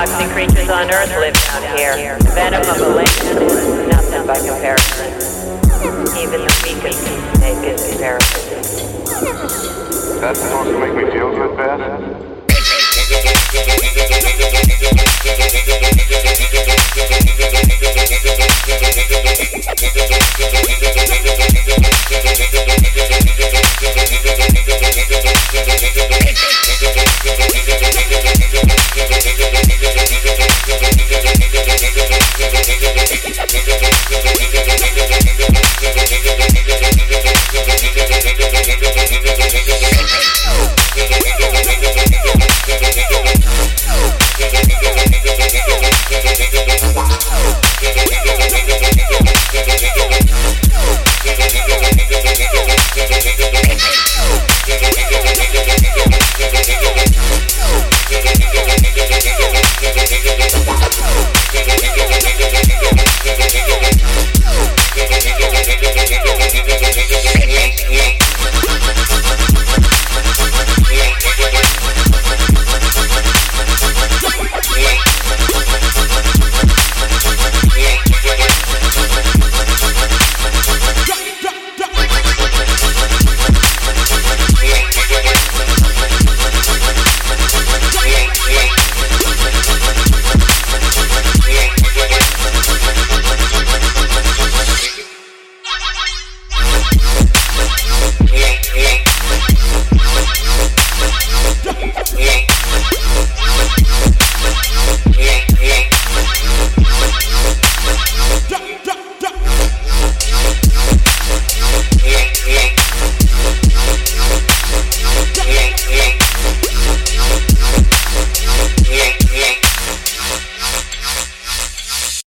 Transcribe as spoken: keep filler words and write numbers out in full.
toxic creatures on Earth live down here. The venom of a layman is nothing by comparison. Even the weakest snake is comparison. That's supposed to make me feel good, Beth?